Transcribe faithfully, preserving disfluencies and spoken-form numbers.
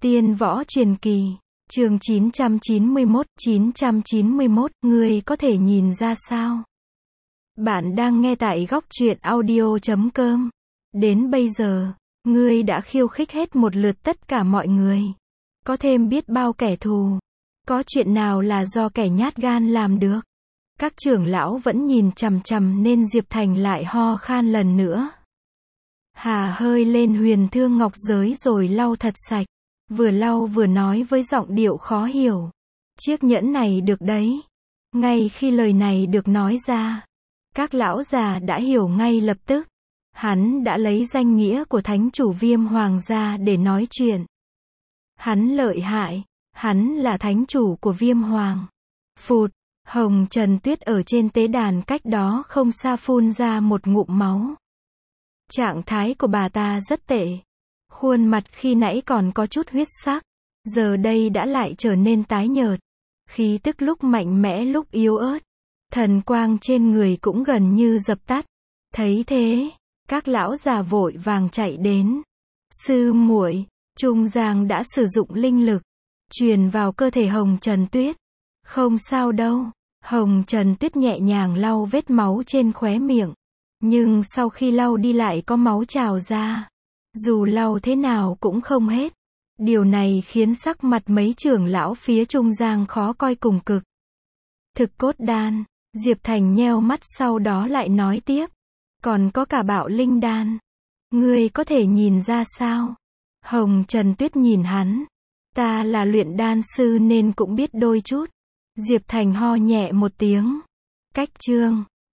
Tiên võ truyền kỳ, chương chín trăm chín mươi mốt, chín trăm chín mươi mốt, ngươi có thể nhìn ra sao? Bạn đang nghe tại góc truyện audio chấm com. Đến bây giờ, ngươi đã khiêu khích hết một lượt tất cả mọi người. Có thêm biết bao kẻ thù. Có chuyện nào là do kẻ nhát gan làm được? Các trưởng lão vẫn nhìn chằm chằm nên Diệp Thành lại ho khan lần nữa. Hà hơi lên huyền thương ngọc giới rồi lau thật sạch. Vừa lau vừa nói với giọng điệu khó hiểu. Chiếc nhẫn này được đấy. Ngay khi lời này được nói ra, các lão già đã hiểu ngay lập tức. Hắn đã lấy danh nghĩa của thánh chủ Viêm Hoàng ra để nói chuyện. Hắn lợi hại. Hắn là thánh chủ của Viêm Hoàng. Phụt, Hồng Trần Tuyết ở trên tế đàn cách đó không xa phun ra một ngụm máu. Trạng thái của bà ta rất tệ. Khuôn mặt khi nãy còn có chút huyết sắc, giờ đây đã lại trở nên tái nhợt. Khí tức lúc mạnh mẽ lúc yếu ớt. Thần quang trên người cũng gần như dập tắt. Thấy thế, các lão già vội vàng chạy đến. Sư muội, Trung Giang đã sử dụng linh lực, truyền vào cơ thể Hồng Trần Tuyết. Không sao đâu. Hồng Trần Tuyết nhẹ nhàng lau vết máu trên khóe miệng. Nhưng sau khi lau đi lại có máu trào ra. Dù lau thế nào cũng không hết. Điều này khiến sắc mặt mấy trưởng lão phía Trung Giang khó coi cùng cực. Thực cốt đan. Diệp Thành nheo mắt sau đó lại nói tiếp. Còn có cả bạo linh đan. Ngươi có thể nhìn ra sao? Hồng Trần Tuyết nhìn hắn. Ta là luyện đan sư nên cũng biết đôi chút. Diệp Thành ho nhẹ một tiếng. Cách chương.